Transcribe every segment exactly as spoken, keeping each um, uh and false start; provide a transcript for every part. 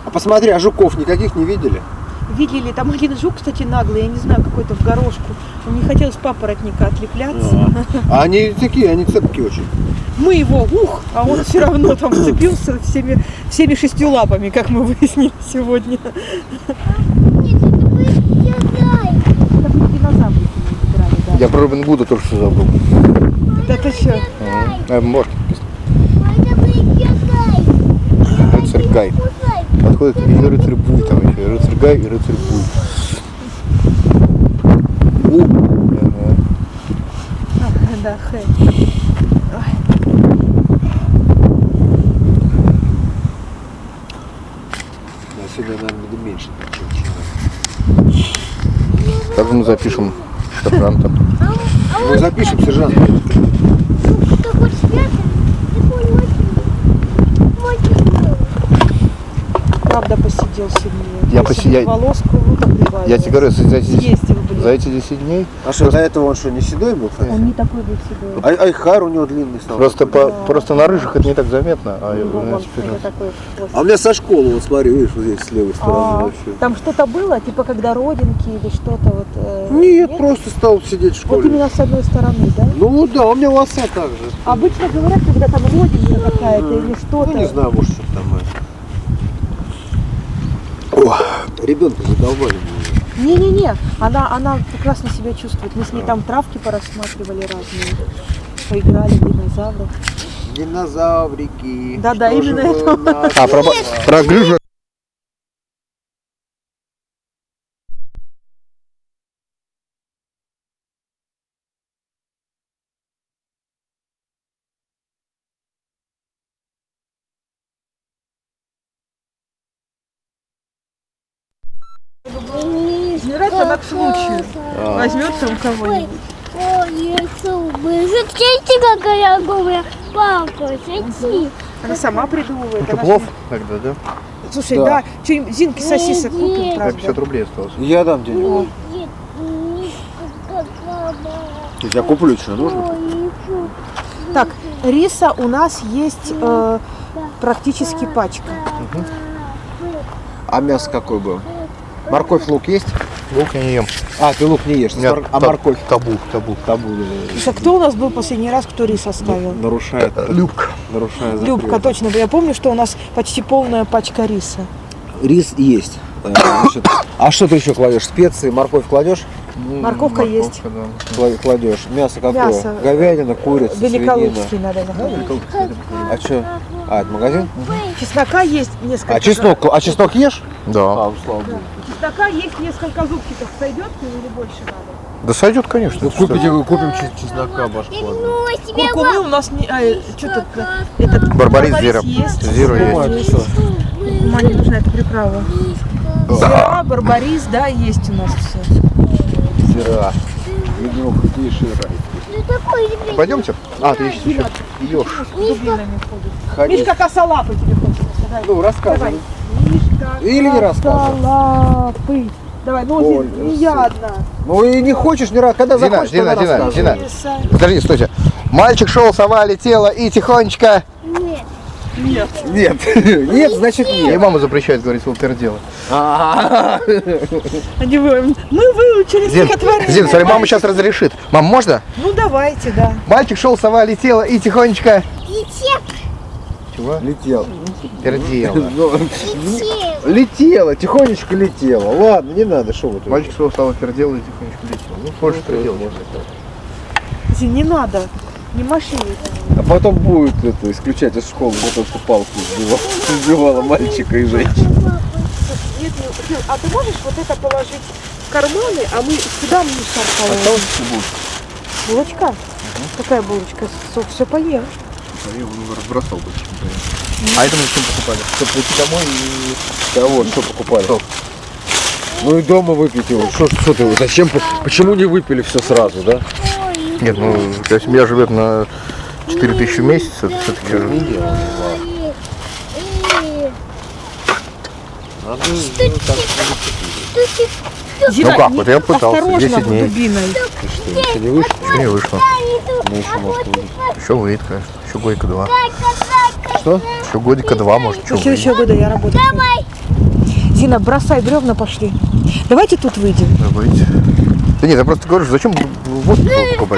А посмотри, а жуков никаких не видели? Видели, там один жук, кстати, наглый, я не знаю, какой-то в горошку. Он не хотел с папоротника отлепляться. А, а они такие, они цепкие очень. Мы его, ух, а он все равно там вцепился всеми, всеми шестью лапами, как мы выяснили сегодня. Я про Робин Гуда тоже все забыл. Да ты что? А, может, рыцарь Гай. Подходит и рыцарь Буй, там еще рыцарь Гай и рыцарь Буй. Да, хэ. Сегодня, наверное, буду меньше. Так мы запишем сержанта. Мы запишем сержанта. Правда посидел сильнее. Я поси- я- Волоску выпадает. Я тебе говорю, за эти, Съесть его, блин. за эти десять дней А что, до этого он что, не седой был? Он не такой был седой. А, айхар у него длинный стал. просто, по, просто на рыжих это не так заметно. А, Ну, у нас он теперь- уже такой А у меня со школы, вот смотри, видишь, вот здесь с левой стороны А, вообще. там что-то было, типа когда родинки или что-то вот. э, Нет, просто стал сидеть в Вот школе. именно с одной стороны, да? Ну да, у меня волоса так же. Обычно говорят, когда там родинка какая-то или что-то. Ну не знаю, может что там. О, ребенка задолбали. Не-не-не, она, она прекрасно себя чувствует. Мы с ней там травки порассматривали разные. Поиграли в динозавров. Динозаврики. Да-да, Что же именно было это. у нас? А, про, про грыжу. Не нравится, она к случаю. Возьмется у кого-нибудь. Смотрите, какая голая палка, смотри. Она сама придумывает. Это она плов ж- тогда, да? Слушай, Да. да, что-нибудь Зинки сосисок купим, Да, правда. пятьдесят рублей осталось. Я дам денег. Я куплю, что нужно. Так, риса у нас есть э, практически пачка. А мясо какое было? Морковь, лук есть? Лук я не ем. А, ты лук не ешь. Нет, А та- морковь? Табу, табу. Табу, да, да, Риса, кто у нас был последний раз, кто рис оставил? да. Нарушает. Любка. Нарушает запрет. Любка, точно. Я помню, что у нас почти полная пачка риса. Рис есть. Э, значит, а что ты еще кладешь? Специи, морковь кладешь? Морковка есть. да. Кла- Кладешь. Мясо какое? Мясо. Говядина, курица, свинина. Великолукский надо заходить. А что? А, это магазин? Чеснока есть несколько. А чеснок, а чеснок ешь? Да. А, ну, слава богу. Чеснока есть несколько зубчиков. Сойдет или больше надо? Да сойдет, конечно. Ну, купите, купим чес- чеснока башку. Куркумы у нас не... А, что-то... Этот... Барбарис зира. есть. Зира Да, есть. есть. Ума не нужна эта приправа. Зира, барбарис, да, есть у нас все. Зира. Видимо, какие шира. Пойдемте? А, ты ищешь еще. Ешь. Дубинами ходит. Ходить. Мишка косолапый тебе хочет сказать. Ну, рассказывай. Мишка Или не рассказывай. косолапый. Давай, ну Ой, Зин, не я одна. Ну и не хочешь, не раз. Когда Дина, захочешь, Дина, тогда Дина, рассказывай. Дина. Подожди, стойте. Мальчик шел, сова летела и тихонечко... Нет. Нет. Нет, значит И нет. мама запрещает говорить слово пердела. А, Они вы... Мы выучили Зин, стихотворение. Зин, смотри, мама сейчас разрешит. Мам, можно? Ну давайте, да. Мальчик шел, сова летела и тихонечко... Чего? Летел. Пердела. Ну, Летела, тихонечко летела. Ладно, не надо, что вы тут. Мальчик шел, сова пердела и тихонечко летел. Ну, больше пердела можно. Зин, не надо. Не маши это. А потом будет это, исключать из школы за то, что палку сбивала, сбивала мальчика и женщину. Нет, нет, Зин, а ты можешь вот это положить в карманы, а мы сюда мусор положим? Булочка? Какая булочка? Все поем. Я его разбросал бы. А это мы зачем покупали? Чтобы прийти домой и... Кого? Что покупали? Сок. Ну и дома выпить его. Что, что ты, зачем, почему не выпили все сразу, да? Нет, ну, когда семья живет на четыре тысячи в месяц, это все-таки же... Зина, Ну как, не- вот я пытался, осторожно десять дней. дубиной. Еще не вышло? Еще не вышло. Ну еще может выйти. Еще выйдет, конечно. Еще годика два. Что? Еще годика два, может, что Еще еще года я работаю. Давай, Зина, бросай бревна, пошли. Давайте тут выйдем. Давайте. Да нет, я просто говорю, что зачем вот покупать?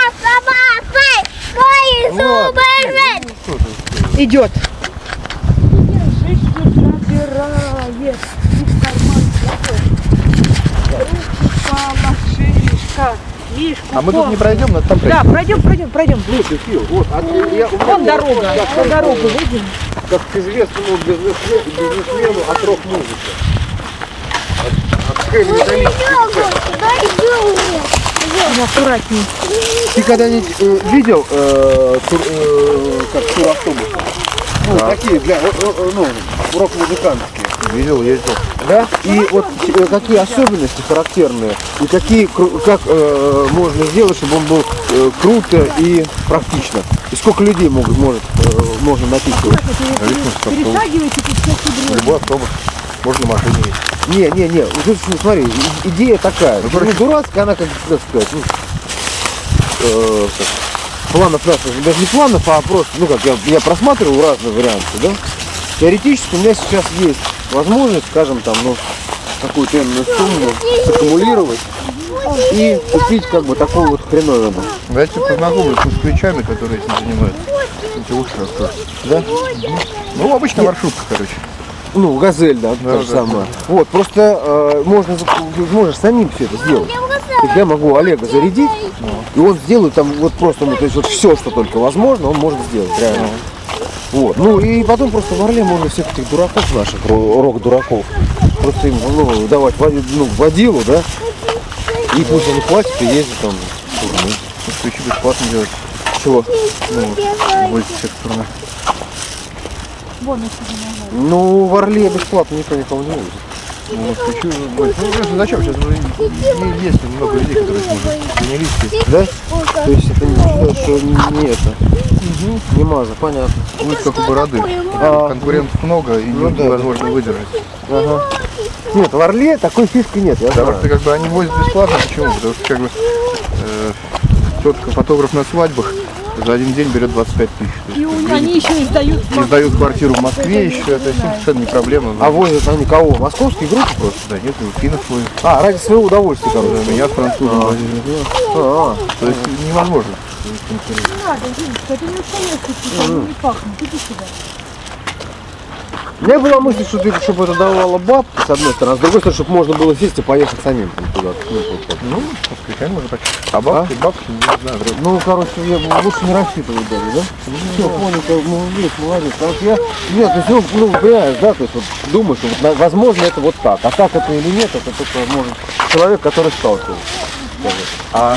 Идет. Шишки забирает. И в карман кладет. Ручка, шишка. Видишь, А мы тут не пройдем, но там Да, пройдем, пройдем, пройдем. Вот, а я, Вон дорога, вон дорогу выйдем. как к известному бизнесмену, бизнесмену от рок-музыки. От, от хэви Аккуратнее. Ты когда-нибудь э, видел э, тур, э, как туравтобусы? Ну, Да. такие для э, э, ну, рок-музыкантские. видел, ездил. Да? И вот э, какие особенности характерные, и какие, кру- как э, можно сделать, чтобы он был э, круто и практично. И сколько людей могут, может, э, можно написывать. Перешагивайте тут всякие бревна. Любой автобус. Можно на машине ездить. Не, не, не, вот тут, ну, смотри, и- идея такая. Ну, короче, дурацкая, она, как так сказать, ну, э, как, планов наших, даже не планов, а просто, ну как, я, я просматривал разные варианты, да. Теоретически у меня сейчас есть возможность, скажем, там, ну, какую-то энную сумму саккумулировать и купить, как бы, такую вот хреновину. Я тебя познакомлюсь с москвичами, которые этим занимаются. Эти уши расскажут. Да? Ну, обычная маршрутка, короче. Ну, газель, да, Да, то же да, самое. Вот, просто э, можно, зак- можешь самим все это сделать. То есть я могу Олега зарядить, и он сделает там вот просто, ну, то есть вот все, что только возможно, он может сделать, реально. Вот. Ну и потом просто в Орле можно всех этих дураков наших, ро- рок-дураков, просто им, ну, давать води- ну, водилу, да, и пусть они платят и ездят там. Москвичи бесплатно делать. Чего? Ну, возить всех в турне. Ну, в Орле бесплатно никто никого не возит. Ну, москвичи возить. Ну, конечно, зачем? Сейчас уже не- есть немного людей, которые этим уже занялись. И Да? То есть это не считаю, что не это. Не маза, понятно. будет как у бороды. А. Конкурентов много и Ну да. невозможно выдержать. Ага. Нет, в Орле такой фишки нет, я Потому знаю. что как бы они возят бесплатно. Почему? Потому что как бы э, тетка фотограф на свадьбах за один день берет двадцать пять тысяч. То есть, И у них, они еще издают. и сдают квартиру в Москве еще, это им совершенно не проблема. А возят они кого? Московские группы просто? Да нет, и финнов возят. А, ради своего удовольствия, короче. Да, меня с французом возили. А, То есть невозможно. Не надо, Диночка, это не установка, не пахнет. Иди сюда. у меня была мысль, что ты, чтобы это давало бабки, с одной стороны, а с другой стороны, чтобы можно было сесть и поехать самим там куда-то. Ну, вот так. Ну, москвичами можно так. А бабки, бабки, не знаю, вряд ли. Ну, короче, я лучше не рассчитывать даже, да? Все, понял, как молодец, молодец. Потому что я, нет, то есть, ну, ну, понимаешь, да, то есть, вот, думаешь, что вот, на- возможно, это вот так. А так это или нет, это только может человек, который сталкивался. скажем. А,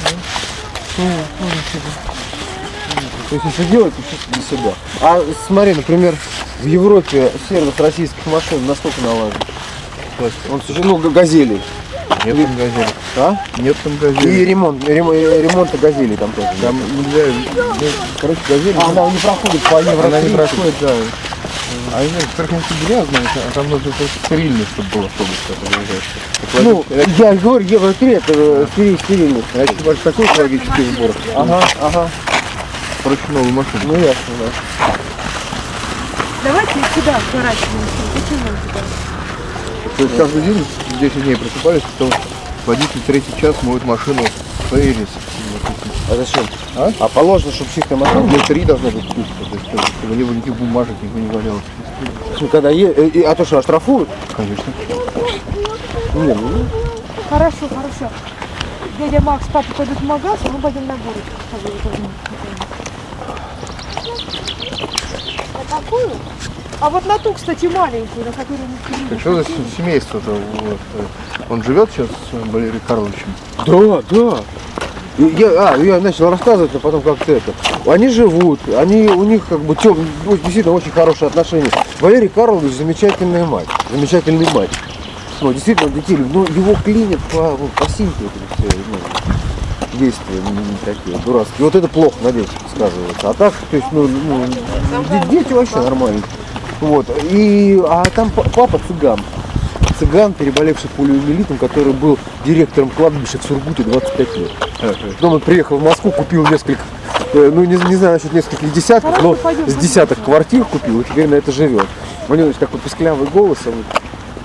то есть, если делать, то чисто для себя. А смотри, например, в Европе сервис российских машин насколько налажен? Он, ну, г- газелей. Нет там газели. А? Нет там И газели. ремонт, рем- ремонта газелей там тоже. Там нельзя, ну, короче, газели. А, она не проходит по евро. Она не три. проходит, да. А они, во-первых, они грязные, а там нужно только стерильно, чтобы был автобус, который выезжает. Ну, я говорю, евро три это стериль, стерильность. А если больше такой экологический сбор, Ага, ага. проще новую машину. Ну ясно, да. Давайте сюда сворачиваемся. Почему сюда? То есть каждый день десять дней просыпались, потом водитель третий час моет машину в Фейрис. А зачем? А? А положено, чтобы чистая машина. Дня три должно быть чисто, то есть чтобы чтобы не было никаких бумажек, ничего не валялось. Ну, когда е... э, и- а то что, оштрафуют? Конечно. Не, ну, Хорошо, хорошо. Дядя Макс, папа пойдут в магаз, а мы пойдем на горочку с тобой возьмем. На какую? А вот на ту, кстати, маленькую, на которую мы Так что за семейство-то? Вот. Он живет сейчас с Валерием Карловичем? да, да. И Я, а, я начал рассказывать, а потом как-то это. Они живут, они, у них как бы тем, ну, действительно очень хорошие отношения. Валерий Карлович замечательная мать, замечательный мать. Ну, действительно, детей, ну, его клинят по, ну, по синьке вот эти все, ну, действия ну, такие дурацкие. И вот это плохо на детях сказывается. А так, то есть, ну, ну де- дети вообще нормальные. Вот. И, а там па- папа цыган. Цыган, переболевший полиомиелитом, который был директором кладбища в Сургуте двадцать пять лет. Потом он приехал в Москву, купил несколько, э, ну не, не знаю насчет нескольких десятков, но Хорошо, пойдем, с пойдем. десяток квартир купил и теперь на это живет. У него, значит, такой песклявый голос, а вот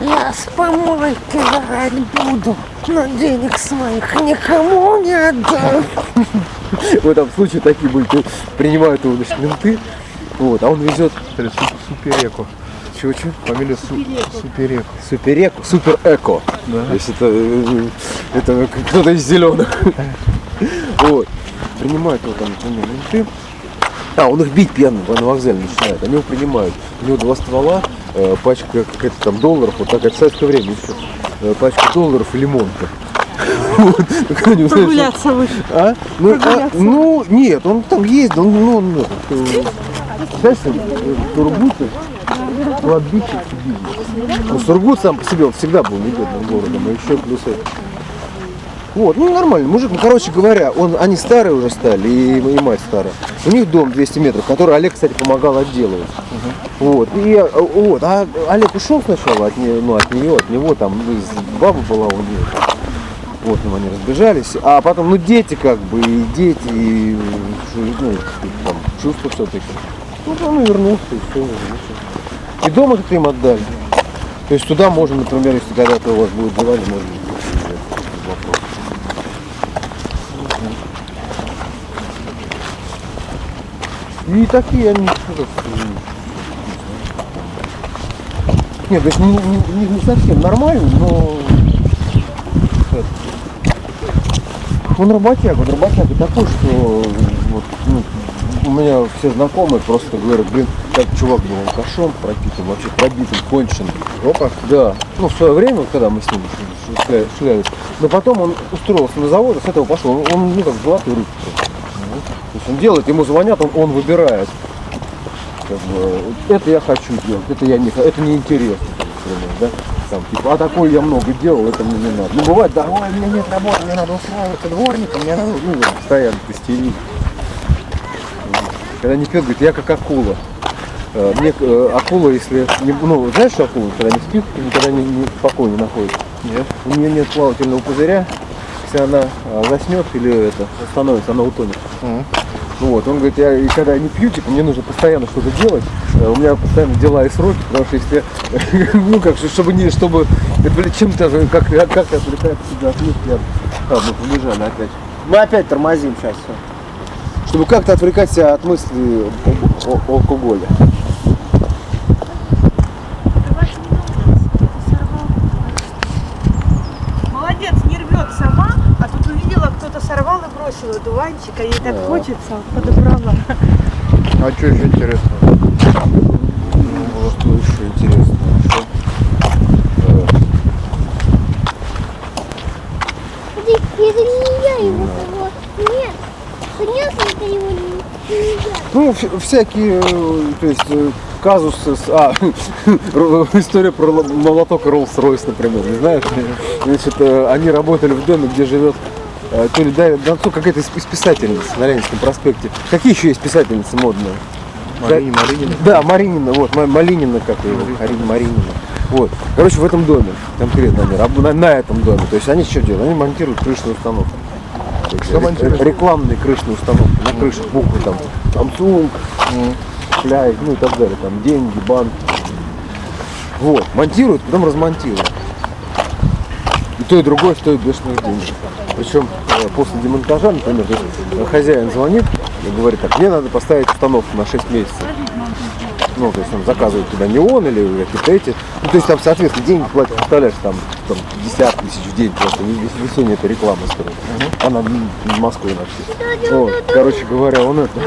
Я с помойки жрать буду, но денег своих никому не отдам. В этом случае такие были, то принимают его, значит, менты, вот, а он везет Это Су- Супереко. чего-чего? Фамилия Су- Супереко. Супереко, супер-эко. Да. То есть это, э, это кто-то из зеленых. Вот. Принимают его там, например, менты. А, он их бить пьяным на вокзале начинает. Они его принимают. У него два ствола, э, пачка какая-то там долларов, вот так, это в советское время еще. Э, пачка долларов и лимонка. Вот. Они, знаешь, Прогуляться вышел. а? Ну, а, Прогуляться. ну, нет, он там ездил, он, ну, он, этот, э, знаешь, э, Сургут, кладбищенский бизнес. Ну, Сургут сам по себе, он всегда был бедным городом, а еще плюс это. Вот, ну нормально, мужик, ну короче говоря, он, они старые уже стали, и, и мать старая. У них дом двести метров, который Олег, кстати, помогал отделывать. Вот, и, э, вот, а Олег ушел сначала от нее, ну, от нее, от него, там, ну, баба была у нее. Вот, ну, они разбежались, а потом, ну, дети как бы, и дети, и, ну, там, чувства все-таки. Ну, он и вернулся, и все, вернулся. И дом этот им отдали. То есть туда можно, например, если когда-то у вас будет желание, можно без вопросов. И такие они, ну, как, нет, то есть не, не, не совсем нормально, но он работяга, он работяга такой, что вот, ну, у меня все знакомые просто говорят, блин, как чувак был алкашом, пропитым, вообще пробитым, конченым. Опа. Да, ну в свое время, когда мы с ним шля- шлялись, но потом он устроился на завод, и с этого пошел, он, он ну как золотой рыб просто. То есть он делает, ему звонят, он, он выбирает. Как бы, это я хочу делать, это я не хочу, это неинтересно, например, да? Там, типа, а такое я много делал, это мне не надо. Ну бывает, да, ой, у меня нет работы, мне надо устраиваться дворником, мне надо, ну, постоянно истерить. Когда не пьет, говорит, я как акула. Э, Мне э, акула, если, не- ну, знаешь, что акула, когда не спит, и никогда не, не спокойно находится. Нет. У нее нет плавательного пузыря, если она а, заснет или это остановится, она утонет. Мгм. Ну вот, он говорит, я и когда я не пью, типа, мне нужно постоянно что-то делать, э, у меня постоянно дела и сроки, потому что если, ну как, чтобы не, чтобы отвлечь чем-то, как, как отвлекать себя от мысли, а, мы побежали опять. Мы опять тормозим сейчас все. Чтобы как-то отвлекать себя от мысли о, о, алкоголя. Молодец, не рвет сама, а тут увидела, кто-то сорвал и бросил одуванчик, а ей так Да. хочется, подобрала. А что еще интересно? Ну, что еще интересно? Что? Э, Это, это не я его того. Нет. Принес это его не, не я. Ну, вс- всякие, э, то есть, э, казусы, с- а, история про л- молоток и Роллс-Ройс, например, не знаешь? Значит, э, они работали в доме, где живет, э, то ли, да, да, ну, какая-то из из писательниц на Ленинском проспекте. Какие еще есть писательницы модные? Марини, Маринина. Да, Маринина, вот, Ма- Малинина, как ее, Марина Маринина. Вот. Короче, в этом доме, конкретно они, раб- на, на этом доме. То есть они что делают? Они монтируют крышную установку. То есть Что ре- монтируют? Рекламные крышные установки. На крышах буквы там Samsung, Фляй, ну и так далее. Там деньги, банк. Вот. Монтируют, потом размонтируют. И то, и другое стоит бешеных денег. Причем э, после демонтажа, например, то есть, э, хозяин звонит и говорит, так, мне надо поставить установку на шесть месяцев. Ну, то есть он заказывает туда не он или какие-то эти. Ну, то есть там, соответственно, деньги платят, представляешь, там, там пятьдесят тысяч в день просто весенняя эта реклама стоит. Она м, в Москве вообще. Вот, короче говоря, он это.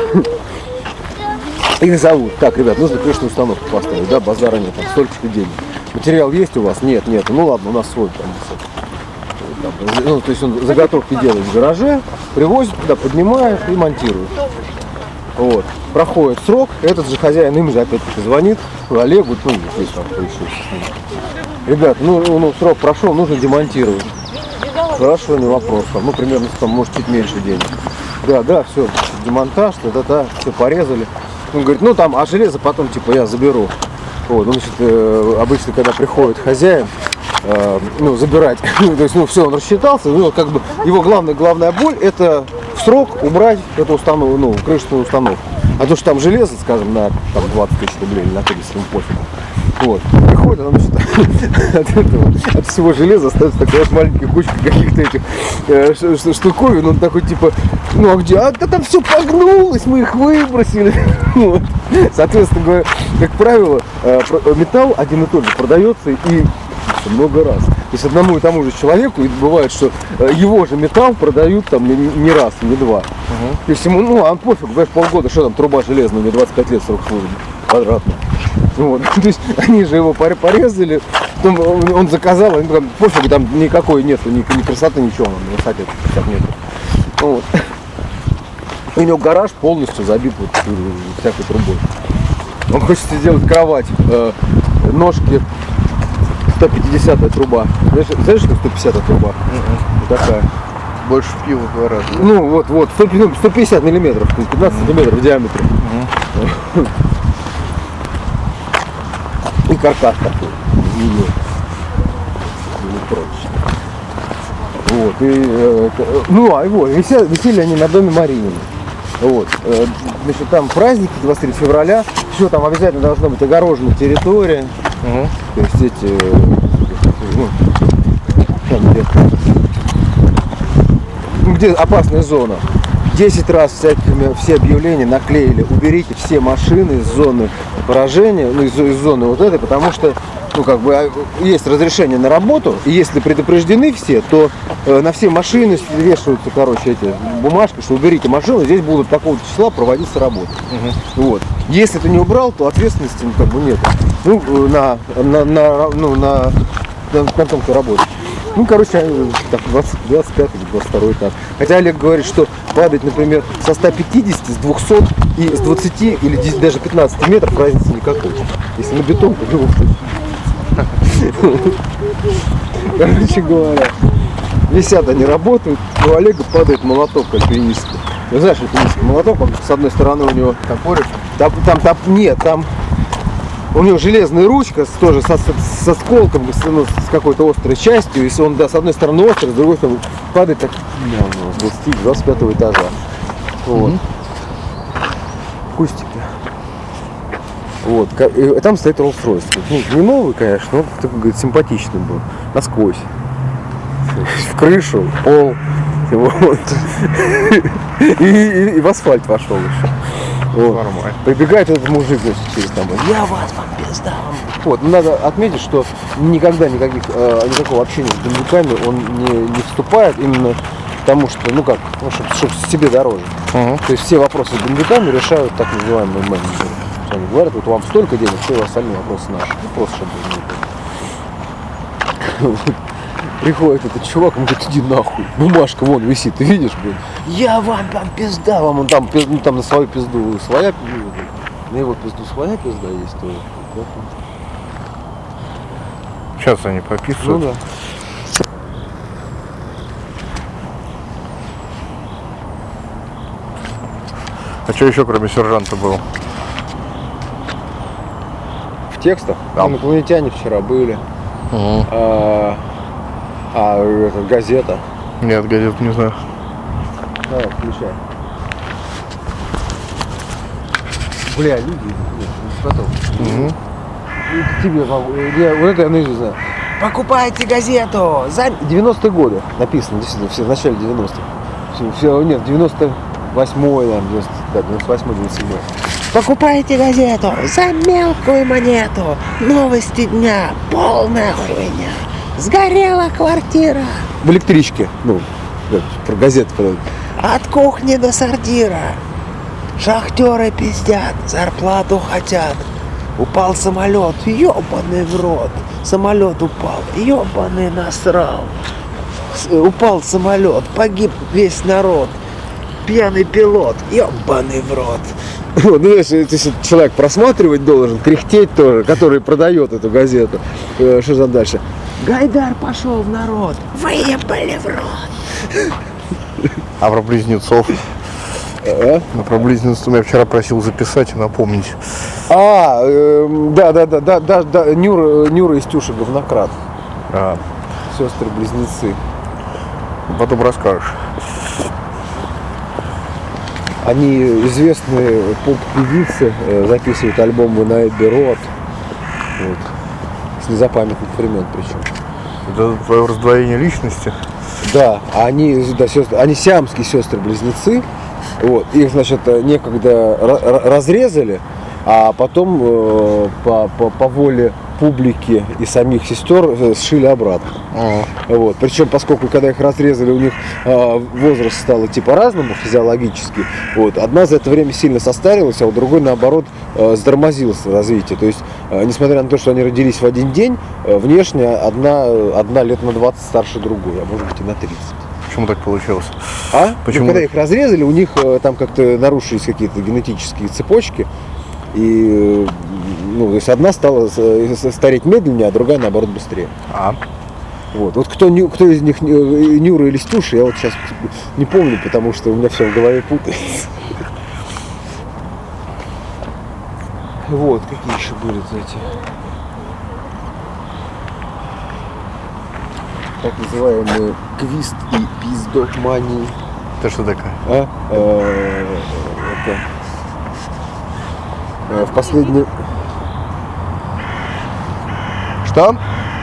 Их зовут. Так, ребят, нужно крышную установку поставить, да, базара нет, там столько-то денег. Материал есть у вас? Нет, нет. Ну ладно, у нас свой там. Там, ну, то есть он заготовки делает в гараже, привозит туда, поднимает и монтирует. Вот. Проходит срок, этот же хозяин им же опять-таки звонит, Олегу, ну, есть там кто еще с ним. Ребят, ну, ну, срок прошел, нужно демонтировать. Хорошо, не вопрос. Там, ну, примерно, там, может, чуть меньше денег. Да, да, все, демонтаж, да-да-да, все порезали. Он говорит, ну, там, а железо потом, типа, я заберу. Вот, ну, значит, э, обычно, когда приходит хозяин, э, ну, забирать, то есть, ну, все, он рассчитался, ну, как бы, его главная, главная боль, это в срок убрать эту установку, ну, крышную установку. А то, что там железо, скажем, на там, двадцать тысяч рублей или на тридцать, ему пофиг. Вот. Приходит, оно значит, от этого, от всего железа остается такая вот маленькая кучка каких-то этих э, ш- ш- штуковин. Он такой типа, ну а где? А да там все погнулось, мы их выбросили. Вот. Соответственно говоря, как правило, э, про- металл один и тот же продается и много раз. То есть одному и тому же человеку, и бывает, что э, его же металл продают там не, не раз, не два. Угу. То есть ему, ну, он пофиг, знаешь, полгода, что там, труба железная, у него двадцать пять лет срок службы, квадратный. Вот. То есть они же его пор- порезали, потом он, он заказал, они там, пофиг, там никакой нету, ни, ни красоты, ничего, он на высоте пятьдесят метров. Вот. У него гараж полностью забит вот э, всякой трубой. Он хочет сделать кровать, э, ножки, сто пятидесятая труба. Знаешь, знаешь, что сто пятидесятая труба? Угу. Вот такая. Больше в пиво в два раза. Ну вот, вот, сто, ну, сто пятьдесят миллиметров, то есть пятнадцать сантиметров в диаметре. Угу. И каркас такой. Ее. Прочно. Вот. И, э, э, ну, а его, висели, висели они на доме Маринина. Вот. Э, значит, там праздники двадцать третьего февраля. Все там обязательно должна быть огорожена территория. Угу. То есть эти, э, ну, там, где, ну, где опасная зона. десять раз всякими, все объявления наклеили: уберите все машины из зоны поражения, ну, из, из зоны вот этой, потому что, ну, как бы, есть разрешение на работу, и если предупреждены все, то э, на все машины вешаются, короче, эти бумажки, что уберите машину, здесь будут такого числа проводиться работы. Угу. Вот. Если ты не убрал, то ответственности, ну, как бы нет. Ну, на, на, на, ну, на, на, на том, кто работает. Ну, короче, так, двадцать, двадцать пятый или двадцать второй этаж. Хотя Олег говорит, что падать, например, со ста пятидесяти, с двухсот и с двадцати или десяти, даже пятнадцати метров разницы никакой. Если на бетон, то его короче говоря, висят они, работают, у Олега падает молоток альпинистский. Ты знаешь, альпинистский молоток, он, с одной стороны у него Топорик? там, там, там нет, там у него железная ручка, с, тоже со, со сколком, с, ну, с какой-то острой частью. Если он, да, с одной стороны острый, с другой стороны падает так, ну, с двадцати, двадцать пятого этажа. Вот. Мгм. Кустики. Вот. Ка- И там стоит Rolls-Royce. Ну, не новый, конечно, но такой, говорит, симпатичный был. Насквозь. В крышу, в пол. И, вот. и, и, и в асфальт вошел еще. Вот. Нормально. Прибегает этот мужик, значит, через там, я вас вам пизда вам. Вот, ну, надо отметить, что никогда никаких, э, никакого общения с бандюками он не, не вступает, именно потому что, ну как, ну, чтобы себе дороже. Угу. То есть все вопросы с бандюками решают так называемые менеджеры. Они говорят, вот вам столько денег, все остальные вопросы наши. Ну, просто чтобы не было. Приходит этот чувак, он говорит, иди нахуй, бумажка вон висит, ты видишь, блин? Я вам там пизда, вам он там, пизду, там на свою пизду своя пизда, на его пизду своя пизда есть тоже. Сейчас они пописывают. Ну да. А что еще кроме сержанта было? В текстах? Да. Инопланетяне вчера были, Угу. а, а это, газета. Нет, газет не знаю. Давай, включай. Бля, люди, нет, потом. Угу. И тебе, я, вот это я наизусть знаю. Покупайте газету! За девяностые годы написано, действительно, все в начале девяностых. Все, все, нет, девяносто восьмой, наверное, девяносто, да, девяносто восьмой, девяносто седьмой. Покупайте газету за мелкую монету. Новости дня. Полная хуйня. Сгорела квартира. В электричке. Ну, да, про газеты. Про... От кухни до сортира. Шахтеры пиздят, зарплату хотят. Упал самолет, ёбаный в рот. Самолет упал, ёбаный насрал. С- Упал самолет, погиб весь народ. Пьяный пилот, ёбаный в рот. Вот, ну, если, если человек просматривать должен, кряхтеть тоже, который продает эту газету. Э, Что там дальше? Гайдар пошел в народ, выебали в рот. А про близнецов? А, Ну, про близнецов я вчера просил записать и напомнить. а эм, да, да, да, да, да, да, Нюра, Нюра и Стюша говнократ. А, Сестры-близнецы. потом расскажешь. Они известные поп-певицы, э, записывают альбомы на Эбби Роуд. Вот. С незапамятных времен причем. Это твое раздвоение личности. Да, они, да, сестры, они сиамские сестры-близнецы. Вот. Их, значит, некогда ра- разрезали, а потом э, по, по, по воле публики и самих сестер э, сшили обратно. А. Вот. Причем, поскольку когда их разрезали, у них э, возраст стал идти по-разному физиологически, вот, одна за это время сильно состарилась, а у другой, наоборот, э, затормозилось развитие. То есть, э, несмотря на то, что они родились в один день, э, внешне одна, одна лет на двадцать старше другой, а может быть и на тридцать. Почему так получилось? А? Почему? Ну, когда их разрезали, у них э, там как-то нарушились какие-то генетические цепочки. И э, ну, то есть одна стала э, стареть медленнее, а другая, наоборот, быстрее. А. Вот. Вот кто, ню- кто из них э, Нюра или Стюша, я вот сейчас не помню, потому что у меня все в голове путается. Вот, какие еще были эти так называемые квист и пиздомании. Это что такое? А? Э, это, э, в последний... Что?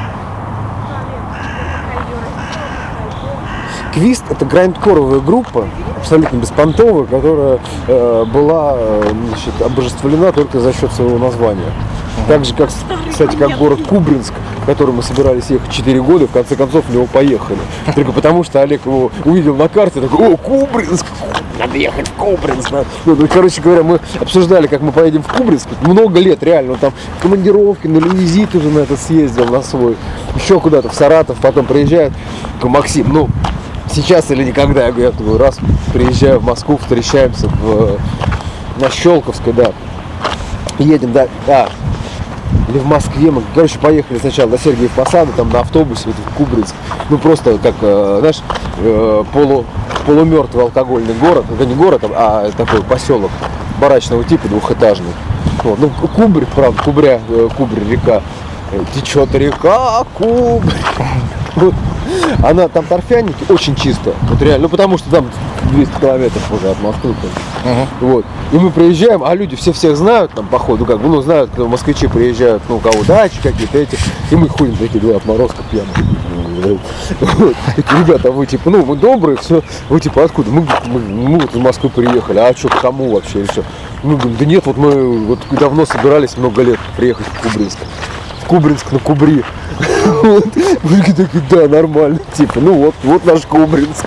Квист — это грайндкоровая группа, абсолютно беспонтовая, которая э, была э, значит, обожествлена только за счет своего названия. Так же, как, кстати, как город Кубринск, в который мы собирались ехать четыре года, в конце концов в него поехали. Только потому, что Олег его увидел на карте, такой: о, Кубринск, надо ехать в Кубринск. Надо. Ну, ну, короче говоря, мы обсуждали, как мы поедем в Кубринск много лет, реально. Он там в командировке, на визит уже на это съездил, на свой. Еще куда-то, в Саратов, потом приезжает. Такой: Максим, ну, сейчас или никогда. Я говорю, я такой, раз приезжаю в Москву, встречаемся в, на Щелковской, да. Едем, да, а, или в Москве. Мы, короче, поехали сначала до Сергиев Посада, там на автобусе вот, в Кубринск. Ну, просто как, э, знаешь, э, полу, полумертвый алкогольный город. Это не город, а такой поселок барачного типа, двухэтажный. Вот. Ну, Кубрь, правда, Кубря, э, Кубрь, река. Течет река Кубрь. Вот. Она там торфяники, очень чисто. Вот реально, ну потому что там двести километров уже от Москвы. Uh-huh. Вот. И мы приезжаем, а люди все всех знают там, походу, как бы, ну, знают, кто москвичи приезжают, ну, у кого дачи какие-то эти. И мы ходим такие два отморозка пьяные. Вот. Такие: ребята, вы типа, ну, мы добрые, все. Вы типа откуда? Мы, мы, мы вот из Москвы приехали. А что, к кому вообще? Или что? Мы говорим: да нет, вот мы вот давно собирались много лет приехать в Кубринск. В Кубринск на Кубри. Вот. Мы такие: да, нормально. Типа, ну вот, вот наш Кубринск.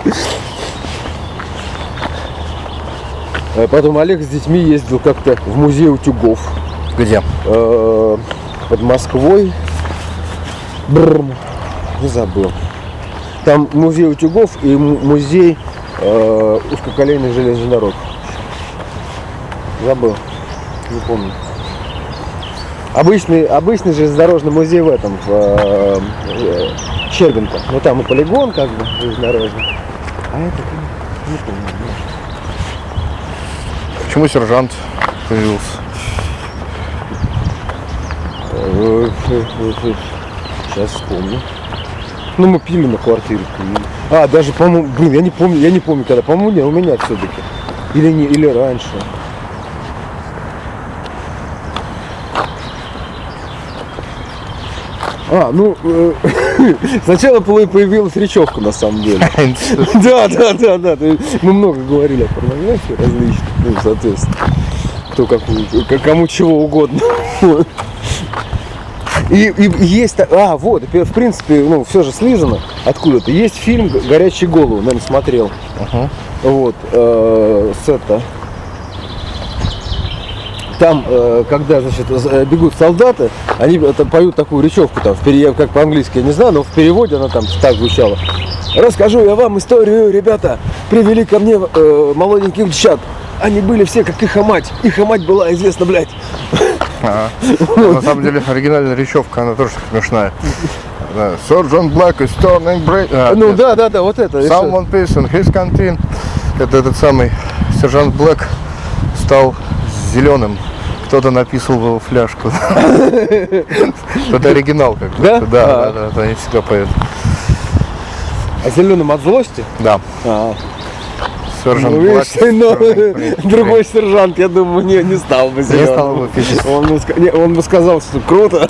Потом Олег с детьми ездил как-то в музей утюгов. Где? Э, под Москвой. Бррр, не забыл. Там музей утюгов и м- музей э, узкоколейных железных дорог. Забыл. Не помню. Обычный, обычный железнодорожный музей в этом, в э, э, Щербинка. Ну там и полигон как бы железнодорожный. А это не, не помню. Почему сержант появился? Сейчас вспомню. Ну мы пили на квартире. Пили. А, даже, по-моему, блин, я не помню, я не помню когда. По-моему, не, у меня все-таки. Или не, или раньше. А, ну, э, сначала появилась речевка, на самом деле. Да, да, да, да. Мы много говорили о порнографии различных, ну, соответственно, кто как, кому чего угодно. И, и есть, а, вот, в принципе, ну, все же слизано откуда-то. Есть фильм «Горячие головы», наверное, смотрел. Uh-huh. Вот, э, с это... Там, э, когда, значит, бегут солдаты, они это, поют такую речевку, там, в пере... как по-английски, я не знаю, но в переводе она там так звучала. Расскажу я вам историю, ребята. Привели ко мне э, молоденьких девчат. Они были все как их мать. Их мать была известна, блядь. Ага. На самом деле, оригинальная речевка, она тоже смешная. Sergeant Black is turning bright. А, ну нет. да, да, да, вот это. Someone piss in his canteen. Это этот самый сержант Блэк стал зеленым. Кто-то написал в его фляжку. Это оригинал как-то. Да? Да, да, да, они всегда поют. А зеленым от злости? Да. А. сержант Ну, Блэк. видишь, но Сержант Блэк. другой сержант, я думаю, не, не стал бы Не зеленым. стал бы пить. Он бы, ска- не, он бы сказал, что круто.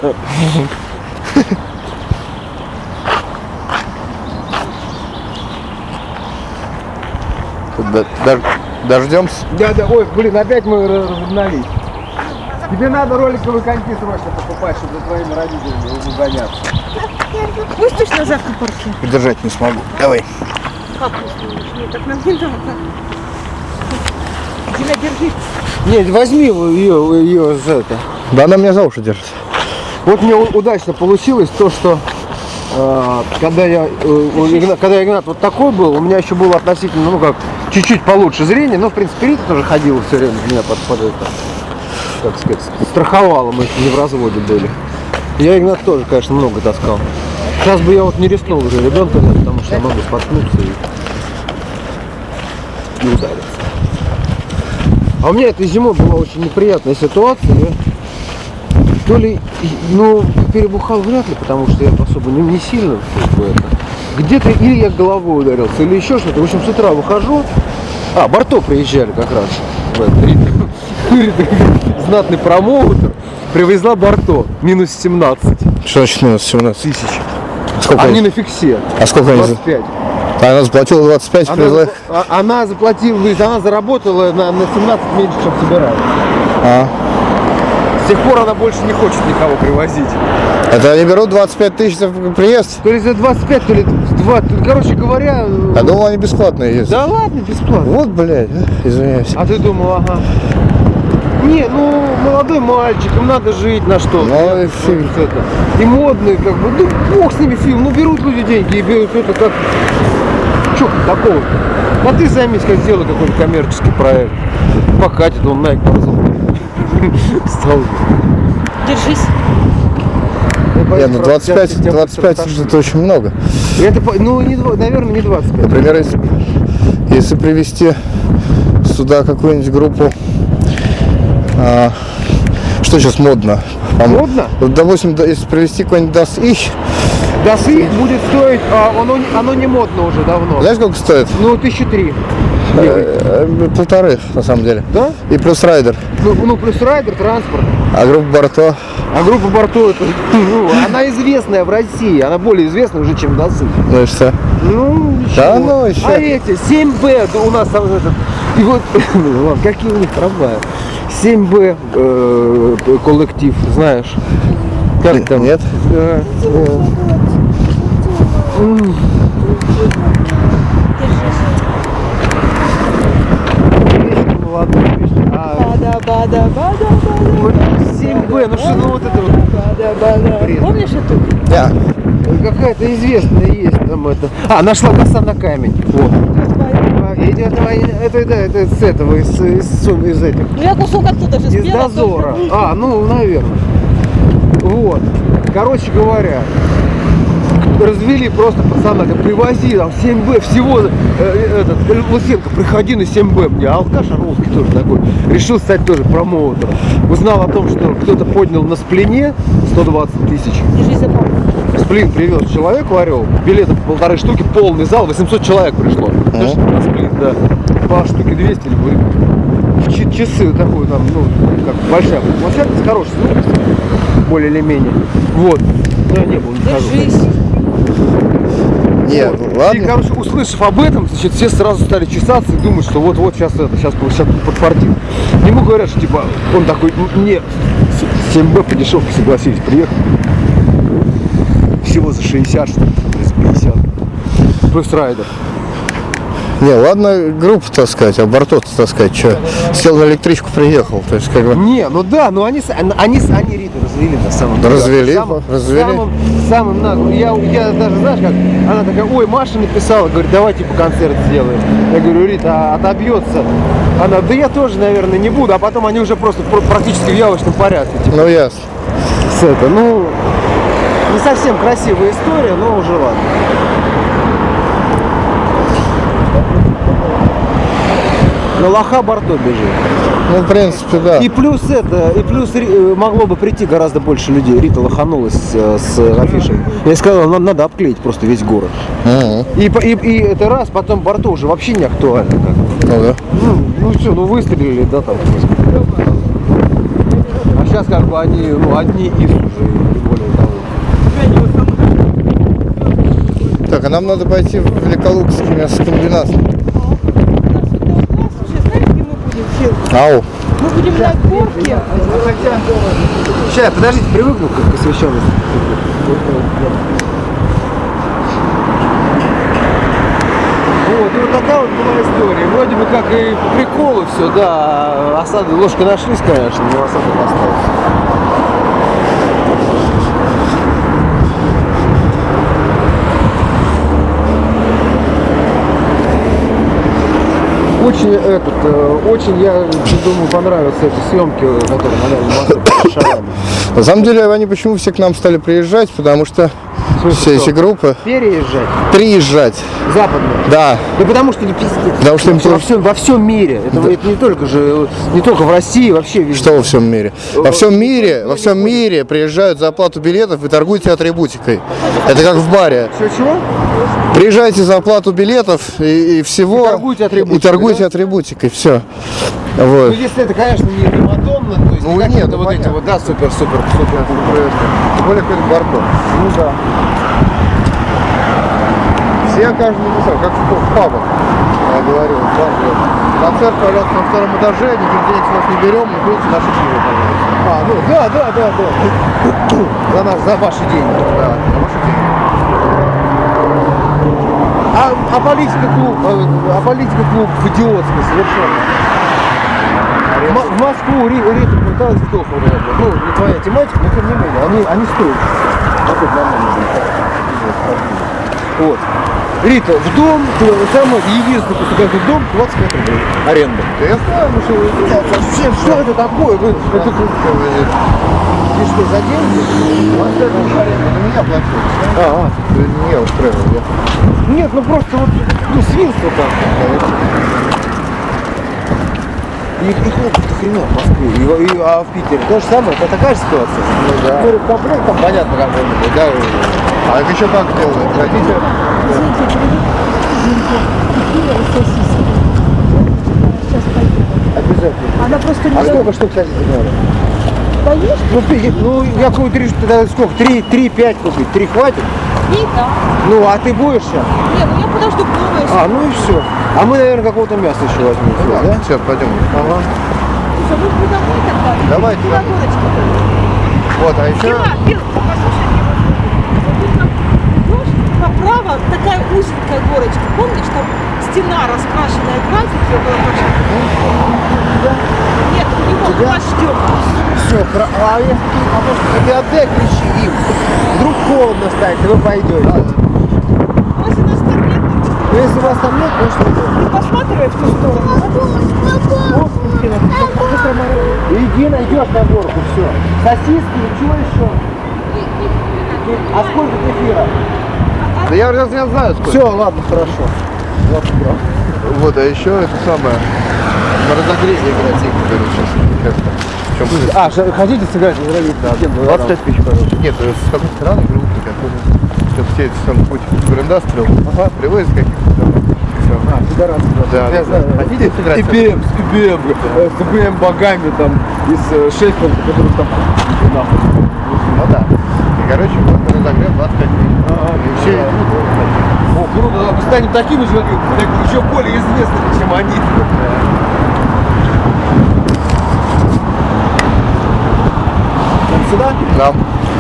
Д- дож- Дождемся. Да, да, ой, блин, опять мы раз- разогнались. Тебе надо роликовые коньки срочно покупать, чтобы за твоими родителями угоняться. Пустишь назад на парке? Удержать не смогу. Давай. Как пустишь? Нет, так нам не надо. Диля, держи. Нет, возьми ее, ее за это. Да она меня за уши держит. Вот мне у- удачно получилось то, что э, когда я э, у Игна- когда Игнат вот такой был, у меня еще было относительно, ну как, чуть-чуть получше зрение, но в принципе Рита тоже ходила все время, меня под, под это, как сказать, страховала, мы еще не в разводе были. Я Игнат тоже, конечно, много таскал. Сейчас бы я вот не рискнул уже ребенка взять, потому что я могу споткнуться и, и удариться. А у меня этой зимой была очень неприятная ситуация. Я то ли, ну, перебухал вряд ли, потому что я особо не, не сильно как бы, это. Где-то или я головой ударился, или еще что-то. В общем, с утра выхожу. А, Барто приезжали как раз. В этот, Рита, знатный промоутер. Привезла Барто. Минус семнадцать Что значит минус семнадцать? тысяч. Сколько Они они? на фиксе. А сколько они? двадцать пять. А она заплатила двадцать пять, Она, привезла их. а- она заплатила, то есть она заработала на, на семнадцать меньше, чем собирает. А. С тех пор она больше не хочет никого привозить. Это они берут двадцать пять тысяч за приезд? То ли за двадцать пять, то ли два. Короче говоря. Я думал, они бесплатные ездят. Да ладно, бесплатно. Вот, блядь, а, извиняюсь. А ты думал, ага. Не, ну, молодой мальчик, им надо жить на что. Ну, и Вот это. И модный, как бы, ну, бог с ними фильм. Ну, берут люди деньги и берут это как... Чё такого? А ты займись, как сделай какой-нибудь коммерческий проект. Покатит он Nike борзов. Стал. Держись. Не, ну двадцать пять, двадцать пять это очень много. Это, по- ну, не, два- наверное, не двадцать пять. Например, если, если привести сюда какую-нибудь группу, а, что сейчас модно? По-моему, Модно? вот, допустим, да, если привести какой-нибудь Das Ich, Досы будет стоить, а оно, не- оно не модно уже давно. знаешь, сколько стоит? Ну, тысячи три. Э, э, Полторы, на самом деле. Да? И плюс райдер. Ну, ну, плюс райдер, транспорт. А группа Барто, А группа Барто, это, ну, она известная в России, она более известна уже, чем Досы. ну и что? Ну, Да ничего. ну еще. А эти, семь бэ, да у нас там этот, и вот, ладно, какие у них трамваи. семь бэ э, коллектив, знаешь? Как там? Нет? Э, э, м. Песня молодая, песня. А, Бада, бада, бада, вот бада. семь бэ, ну что, ну вот это вот. Бада, бада. Бред. Помнишь эту? Да. Какая-то известная есть там это. А, нашла коса на камень. Вот. А, идет, а, это, да, это с этого, из, из, сум- из этих. Ну я кусок оттуда же Из спела. дозора. А, ну, наверное. Вот. Короче говоря, развели просто пацана, говорят, привози там семь бэ, всего э, этот, Лысенко, приходи на семь бэ. Мне алкаш русский тоже такой. Решил стать тоже промоутером. Узнал о том, что кто-то поднял на сплине сто двадцать тысяч. Держись за палку. Сплин привез человек в Орел, билетов полторы штуки, полный зал, восемьсот человек пришло. Знаешь, на сплин, да. По штуке двести или будет. В чи- часы такой там, ну, как большая площадка, с хорошей звукостью, более или менее. Вот. Ну, я не был, не хожу. Держись. Нет, Вот. ладно. И, короче, услышав об этом, значит, все сразу стали чесаться и думать, что вот-вот сейчас это, сейчас, сейчас подфартит. Ему говорят, что типа, он такой, «М, нет, семь бэ по дешевке согласились приехать. Всего за шестьдесят, что ли, за пятьдесят. Плюс райдер. Не, ладно, группу таскать, а Барто таскать, что? Сел на электричку, приехал, то есть как бы... Не, ну да, ну они, с- они, они Риту развели на самом деле. Развели, Самым, развели. Самым, самым наглым. Я, я даже, знаешь как, она такая, ой, Маша написала, говорит, давай типа концерт сделаем. Я говорю, Рита, а отобьется. Она, да я тоже, наверное, не буду, а потом они уже просто пр- практически в явочном порядке. Типа, Ну ясно. с это, ну, не совсем красивая история, но уже ладно. На лоха Барто бежит. Ну, в принципе, да. И плюс это, и плюс Ри- могло бы прийти гораздо больше людей. Рита лоханулась э, с афишей. Я ей сказал, нам надо обклеить просто весь город. Мгм. И, по- и, и это раз, потом Барто уже вообще не актуально. Как бы. Ну да. Ну, ну все, ну выстрелили, да, там. А сейчас как бы они, ну, одни из уже, и более того. Так, а нам надо пойти в Великолукский мясокомбинат. Слушай, знаешь, где мы будем, Фил? Ау. Мы будем на горке. Сейчас, подождите, привыкну к освещенности. Вот, и вот такая вот была история. Вроде бы как и по приколу все, да. а Осады, ложка нашлись, конечно, но осадок остался. Очень этот, э, очень, я думаю, понравятся эти съемки, которые на Москве с шарами. На самом деле они почему все к нам стали приезжать, потому что все эти группы Переезжать. приезжать. Западные. Да. Да потому что не пиздец. Потому что им Вообще во, просто- всем, во всем мире. Это, Да. это не только же, не только в России, вообще везде. Что во всем мире? Во всем мире, во всем мире приезжают за оплату билетов и торгуйте атрибутикой. Это как в баре. Чего, чего? Приезжайте за оплату билетов и, и всего. И торгуйте атрибутикой, И торгуйте да? атрибутикой. Все. Ну, Вот. если это, конечно, не Мадонна, то есть Ну, не нет, какие-то ну, вот эти понятно. вот, да, супер, супер, супер. Тем более какой-то баркод. Ну да. Все каждый написал, как в в пабах. Я говорил, в Англии. Концерт, пожалуйста, на втором этаже, никаких денег с вас не берем, не будете наши чаевые, пожалуйста. А, ну да, да, да, да. За, наш, за ваши деньги. Да, на ваши деньги. А, а политика клуб, а, а политика клуб в идиотской совершенно. М- в Москву Ри- Рита пыталась в Доху. Ну, не твоя тематика, но тем не менее, они, они стоят. Вот это нормально будет. Вот. Рита, в дом, самый единственный государственный дом, двадцать пять рублей. Аренда. Да я знаю, ну что вы Вообще, что это такое? Вы, это, ты что, за деньги? Это меня платил. А, а. Это не я устраивал. Я... Нет, ну просто вот, ну, свинство там. Их, их много до хрена в Москве, и, и- а в Питере то же самое, это такая же ситуация. Ну да. Говорят, комплект там понятно какой-нибудь, да. А это еще как делают? Хотите? Обязательно. Она просто не А сколько штук, кстати, надо? боишься? Ну, пи- ну я какую три, тогда сколько? Три, три, пять купить, три хватит? И да. Ну, а ты будешь сейчас? Не, ну я подожду новое. А, ну и все. А мы, наверное, какого-то мяса еще возьмем, Ну, да? да? Все, пойдем. Ага. Слушай, мы мы домой тогда. Давайте, Куда давайте. горочка? Вот, а еще... Фила, Фил, послушай меня. Вот тут как идешь, направо такая узенькая горочка. Помнишь, там стена раскрашенная графики была пошла? Нет, у него класс ждем. Все, а если ты, а может, ты отдай ключи им. Вдруг холодно станет, и вы пойдете. Если нас там нет, Ну, если вас там нет, конечно, нет. ты посматривай в ту сторону. О, Фила, быстро мороз. Иди найдешь на горку, все. Сосиски, ничего еще. А сколько кефира? Да я, я, я знаю, сколько. Все, ладно, хорошо. Вот, да. Вот, а еще это самое... На разогреве играть игры, говорят, сейчас. Как-то. В чем будет? А, ш- хотите сыграть в игровик? Да, двадцать пять тысяч, пожалуйста. Нет, с какой стороны группы, которые... Чтобы все эти самые путь в Брендастрел, ага, привозят каких-то там... всё. А, пидорасы. Да, Я да, знаю. да. Хотите сыграть? И би эм, с би эм, э, с би эм богами там из э, Шеффилда, которые там нахуй. Ну да. И, короче, вот на разогрев двадцать пять минут. И все идут. О, круто, да, мы станем такими же, как еще более известными, чем они. Там сюда? Да.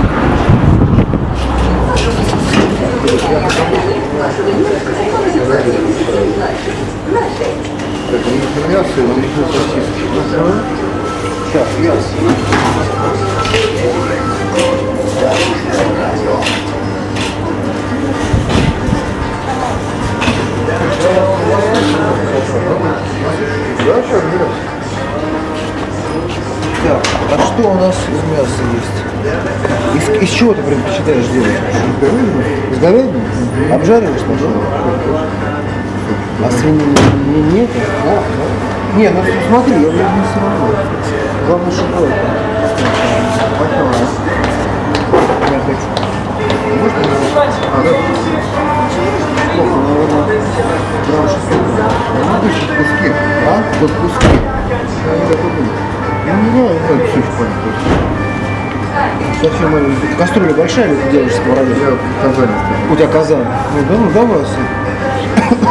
Так, у них мясо, и у них сосиски. Сейчас, мясо. Да, что, берем? Так, а что у нас из мяса есть? Из, из чего ты предпочитаешь делать? Из говядины? Из говядины? Обжариваешь сначала? А свинины не, нет? Да, да. Не, ну смотри, я блин, не все равно. Главное, чтобы это. Я хочу. А, да? Сколько, наверное, грамм шестьсот. куски. А? Тут куски. Ну, не знаю, Как все понятно. совсем маленький. Кастрюля большая или ты делаешь сковороду? Я в Казани. У тебя казан. Ну да, ну давай. сын.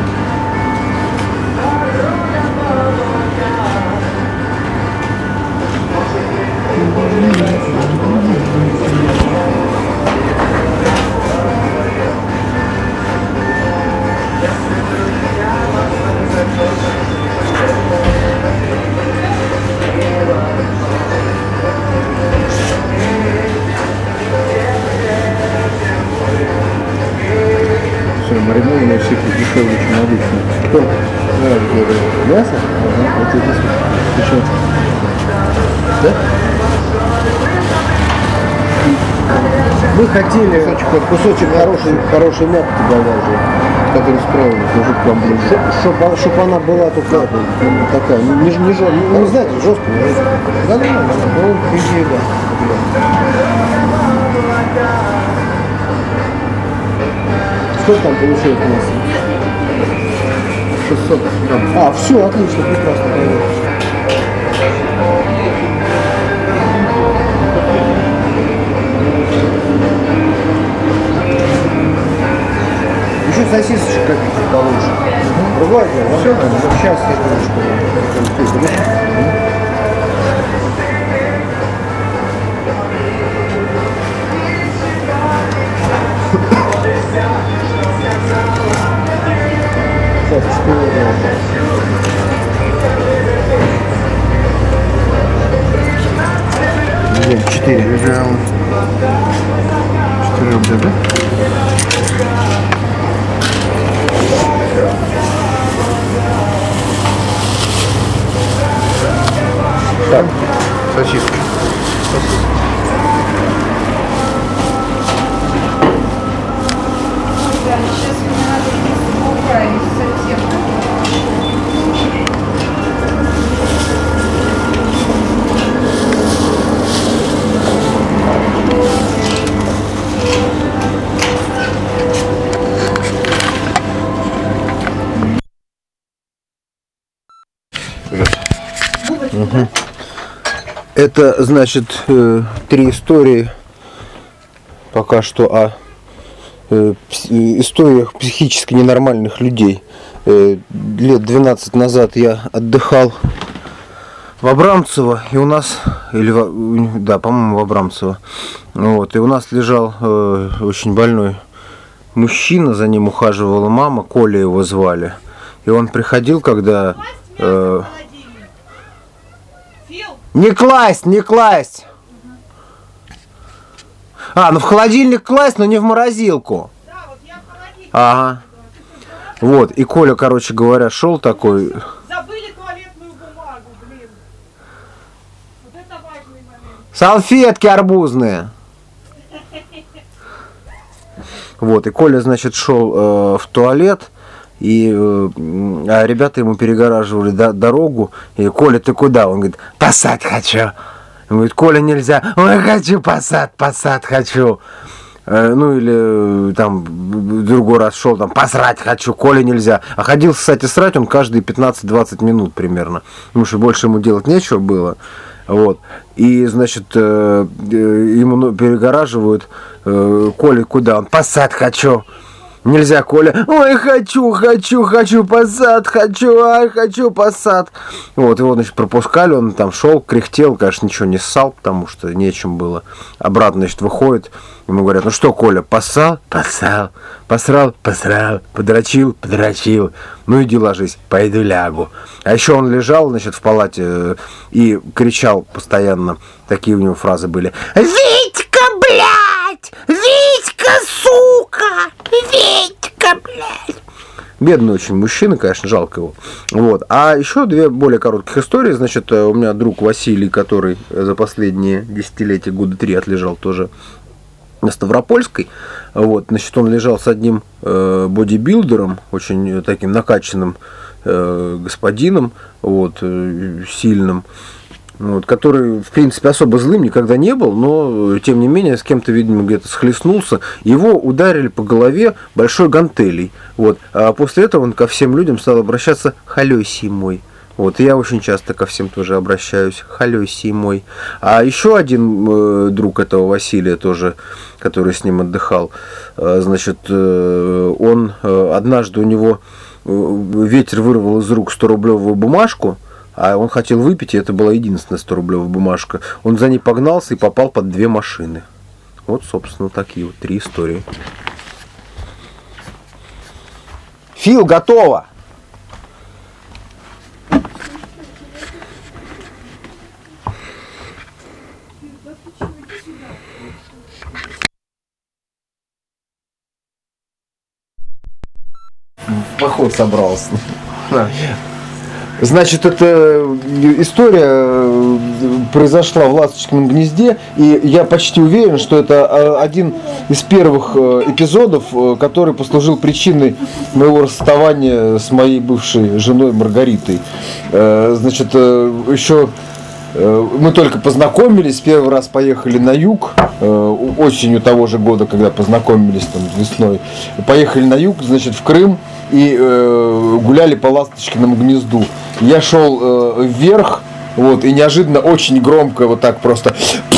Все, маринованные все дешевле, чем обычно. Кто? Мясо? Ага, вот это еще. Да? Мы хотели кусочек, кусочек хорошей, хорошей мякоти говяжьей, Который справился, уже к вам ближе. чтобы она была только ну, такая, не, не, не, жё- ну, не знаете, жесткая, не жесткая. Да, нормально, ну, по идее, да. Сколько там получается у нас? шестьсот грамм. А, все, отлично, прекрасно. конечно. Еще сосисочек каких-то получше. Другое дело, все, сейчас я думаю, что сейчас четыре. Четыре. Идеально. Четыре рубля, да? Так. Сосиски. Сейчас мне надо есть мука и совсем. Это, значит, э, три истории пока что о э, пс- историях психически ненормальных людей. Э, лет двенадцать назад я отдыхал в Абрамцево, и у нас, или в- да, по-моему, в Абрамцево, вот, и у нас лежал э, очень больной мужчина, за ним ухаживала мама, Коля его звали, и он приходил, когда... э, Не класть, не класть. А, ну в холодильник класть, но не в морозилку. Да, вот я в холодильник. Ага. Вот, и Коля, короче говоря, шел такой. Забыли туалетную бумагу, блин. Вот это важный момент. Салфетки арбузные. Вот, и Коля, значит, шел э, в туалет, и э, а ребята ему перегораживали до- дорогу. И Коля, ты куда? Он говорит, посад хочу. Он говорит, Коля, нельзя. Ой, хочу посад, посад хочу. Э, ну или э, там в другой раз шел, там посрать хочу, Коля нельзя. А ходил, кстати, срать он каждые пятнадцать-двадцать минут примерно. Потому что больше ему делать нечего было. Вот. И, значит, э, э, ему ну, перегораживают. Э, Коля, куда? Он посад хочу. Нельзя, Коля. Ой, хочу, хочу, хочу посад, хочу, ай, хочу посад. Вот, его, значит, пропускали, он там шел, кряхтел, конечно, ничего не ссал, потому что нечем было. Обратно, значит, выходит, ему говорят, ну что, Коля, поссал? Поссал. Посрал? Посрал. Подрочил? Подрочил. Ну иди ложись, пойду лягу. А еще он лежал, значит, в палате э, и кричал постоянно. Такие у него фразы были. Витька, блядь! Витька, сука! Витька, блядь! Бедный очень мужчина, конечно, жалко его. Вот. А еще две более коротких истории. Значит, у меня друг Василий, который за последние десятилетия, года три отлежал тоже на Ставропольской. Вот. Значит, он лежал с одним э, бодибилдером, очень таким накачанным э, господином, вот, э, сильным. вот, который, в принципе, особо злым никогда не был, но, тем не менее, с кем-то, видимо, где-то схлестнулся. Его ударили по голове большой гантелей. Вот. А после этого он ко всем людям стал обращаться «халёсий мой». Вот, и я очень часто ко всем тоже обращаюсь, «халёсий мой». А еще один э, друг этого Василия тоже, который с ним отдыхал, э, значит, э, он э, однажды у него э, ветер вырвал из рук сто-рублевую бумажку, а он хотел выпить, и это была единственная сто-рублевая бумажка. Он за ней погнался и попал под две машины. Вот, собственно, такие вот три истории. Фил, готово! В поход собрался. Значит, эта история произошла в Ласточкином гнезде, и я почти уверен, что это один из первых эпизодов, который послужил причиной моего расставания с моей бывшей женой Маргаритой. Значит, еще мы только познакомились, первый раз поехали на юг, осенью того же года, когда познакомились там весной, поехали на юг, значит, в Крым, и э, гуляли по Ласточкиному гнезду. Я шел э, вверх, вот, и неожиданно очень громко вот так просто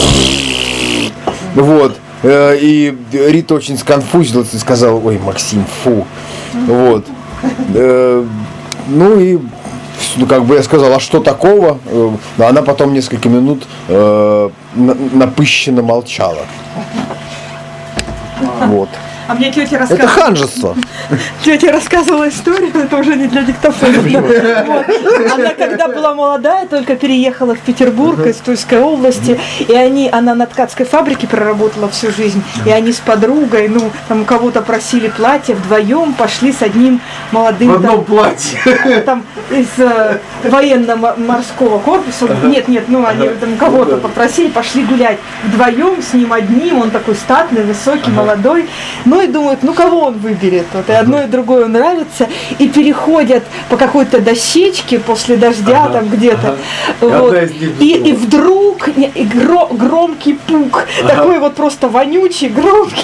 вот, э, и Рита очень сконфузилась и сказала: ой, Максим, фу, вот, э, ну и ну, как бы я сказал, а что такого? Э, она потом несколько минут э, напыщенно молчала. Вот. А мне тетя Это рассказывала, ханжество. тетя рассказывала историю, это уже не для диктофона. Вот. Она когда была молодая, только переехала в Петербург из Тульской области, и они, она на ткацкой фабрике проработала всю жизнь, и они с подругой, ну, там у кого-то просили платье, вдвоем пошли с одним молодым... В одном там, платье. там из э, военно-морского корпуса, нет, нет, ну они там кого-то попросили, пошли гулять вдвоем с ним одним, он такой статный, высокий, молодой, ну и думают, ну кого он выберет, вот, и одно и другое нравится, и переходят по какой-то досечке после дождя ага, там где-то, ага. вот, и, и, и вдруг не, и гро, громкий пук, ага. такой вот просто вонючий, громкий,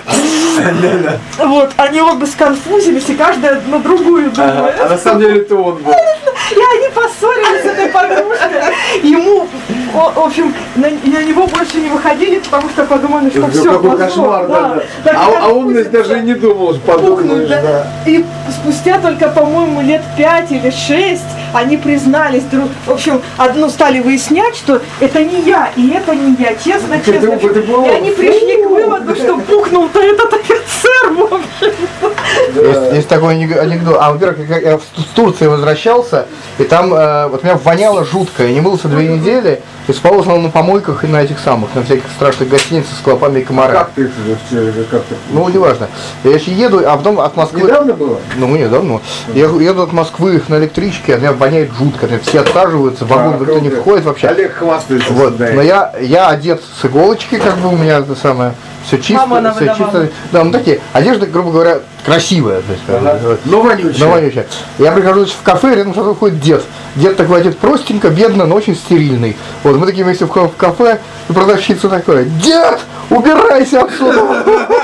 ага. вот, они оба сконфузились, и каждая на другую думает. Ага. А на самом деле это он был. И они поссорились с этой подружкой. Ему, в общем, на, на него больше не выходили, потому что подумали, что все, какой кошмар, да, да. да. А, а он даже не думал, что подумаешь, да. да. И спустя только, по-моему, лет пять или шесть они признались друг. В общем, одну стали выяснять, что это не я, и это не я, честно, честно. Это, это и они пришли к выводу, что пукнул-то этот офицер, в общем. Да. Есть, есть такой анекдот. А, во-первых, я в Турции возвращался, и там э, вот меня воняло жутко. Я не мылся две недели, и спал в основном на помойках и на этих самых, на всяких страшных гостиницах с клопами и комарами. Как ты как ты? Ну, неважно. Я еще еду, а потом от Москвы... Недавно было? Ну, недавно. Я еду от Москвы на электричке, от меня воняет жутко. Все отсаживаются, в вагон никто не входит вообще. Олег хвастается. Вот. Но я, я одет с иголочки, как бы у меня это самое... Все чисто, все чисто. Да, ну такие. Одежда, грубо говоря, красивая. То есть, ага. Но вонючая. Но вонючая. Я прихожу значит, в кафе, рядом со мной ходит дед. Дед такой одет простенько, бедно, но очень стерильный. Вот мы такие вместе входим в кафе, и продавщица такая: дед, убирайся отсюда!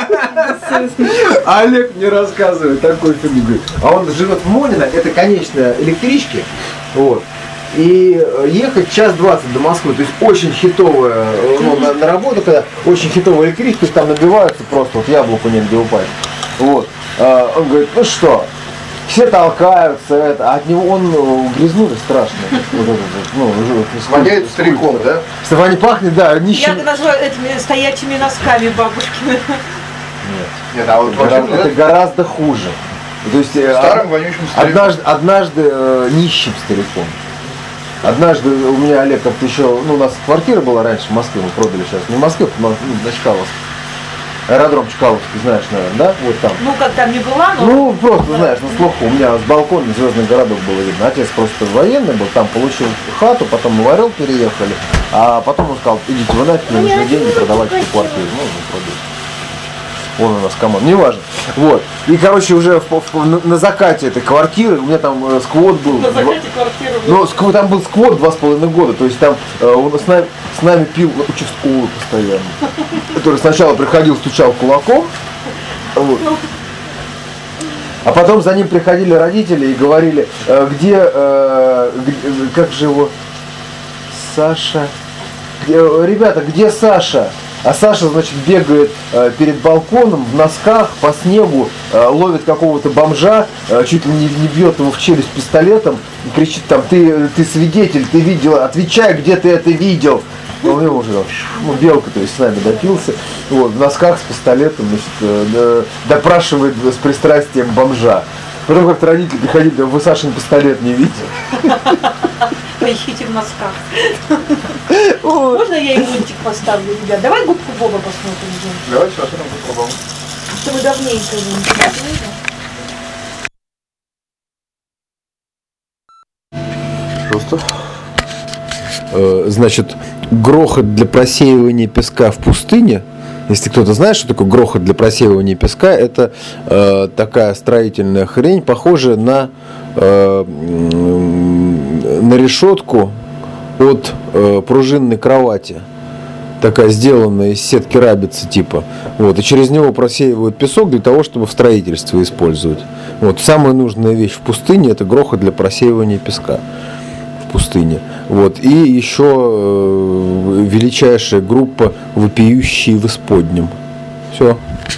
Олег мне рассказывает такой фигуры. А он живет в Монино, это конечная электрички. Вот. И ехать час двадцать до Москвы, то есть очень хитовая, ну, на, на работу, когда очень хитовая электричка, то есть там набиваются просто, вот яблоку негде упасть. Вот. А, он говорит, ну что, все толкаются, это, а от него он грязнует страшно. Ну, воняет стариком, да? Чтобы они пахнет, да, нищим. Я называю этими стоячими носками бабушкины. Нет. Нет, а вот это, это гораздо хуже. То есть старым вонючим стариком. Однажды, однажды э, нищим стариком. Однажды у меня Олег как-то еще, ну у нас квартира была раньше в Москве, мы продали сейчас, не в Москве, но ну, на Чкаловске. Аэродром Чкаловский, знаешь, наверное, да? Вот там. Ну, как там не была, но... Ну, просто, знаешь, на слуху. У меня с балкона Звездный городок было видно. Отец просто военный был, там получил хату, потом мы в Орел переехали. А потом он сказал, идите вы нафиг, мне нужны деньги, продавайте эту квартиру. Ну, мы продали. он у нас команда, неважно. Вот. И, короче, уже в- в- на, на закате этой квартиры, у меня там э, сквот был. На закате квартиры. Ну, скв- там был сквот два с половиной года, то есть там э, он с нами, с нами пил участковый постоянно, который сначала приходил, стучал кулаком, вот. А потом за ним приходили родители и говорили, э, где, э, где- как же его, Саша, где, э, ребята, где Саша? А Саша, значит, бегает э, перед балконом в носках по снегу, э, ловит какого-то бомжа, э, чуть ли не, не бьет его в челюсть пистолетом и кричит там, ты, ты свидетель, ты видел, отвечай, где ты это видел. Ну, у него уже, ну, белка, то есть с нами допился, вот, в носках с пистолетом, значит, э, э, допрашивает с пристрастием бомжа. Потом как-то родители приходили, да вы Сашин пистолет не видели. Поищите в носках. Можно я и мультик поставлю, ребят? Давай губку Боба посмотрим. Жень. Давайте посмотрим, попробуем. Что мы давненько его не смотрели. Просто. Значит, грохот для просеивания песка в пустыне. Если кто-то знает, что такое грохот для просеивания песка, это э, такая строительная хрень, похожая на, э, на решетку от э, пружинной кровати. Такая сделанная из сетки рабицы типа. Вот, и через него просеивают песок для того, чтобы в строительстве использовать. Вот, самая нужная вещь в пустыне – это грохот для просеивания песка в пустыне. Вот, и еще э, величайшая группа «Вопиющие в исподнем». Все.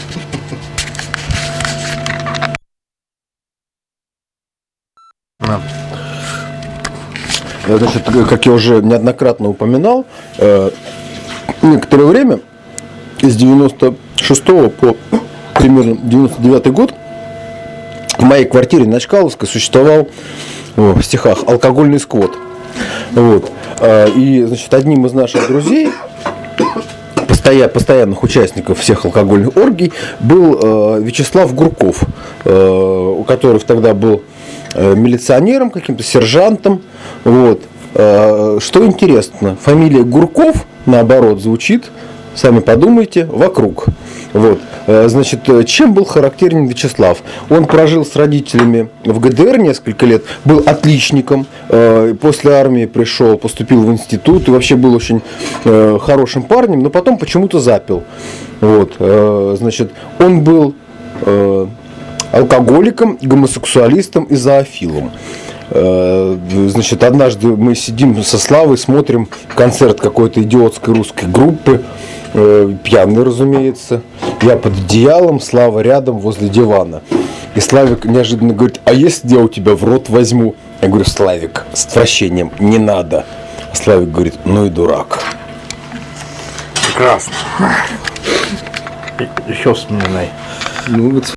Значит, как я уже неоднократно упоминал, э, некоторое время, с девяносто шестого по примерно девяносто девятый год, в моей квартире на Чкаловской существовал, о, в стихах, алкогольный сквот. Вот. И, значит, одним из наших друзей, постоя- постоянных участников всех алкогольных оргий, был э, Вячеслав Гурков, э, у которого тогда был э, милиционером, каким-то сержантом. Вот. Э, что интересно, фамилия Гурков, наоборот, звучит, сами подумайте, вокруг. Вот. Значит, чем был характерен Вячеслав? Он прожил с родителями в ГДР несколько лет, был отличником, после армии пришел, поступил в институт и вообще был очень хорошим парнем, но потом почему-то запил. Вот. Значит, он был алкоголиком, гомосексуалистом и зоофилом. Значит, однажды мы сидим со Славой, смотрим концерт какой-то идиотской русской группы, пьяный, разумеется. Я под одеялом, Слава рядом возле дивана. И Славик неожиданно говорит: а если я у тебя в рот возьму? Я говорю: Славик, с отвращением, не надо. А Славик говорит: ну и дурак. Прекрасно. Еще вспоминай. Ну вот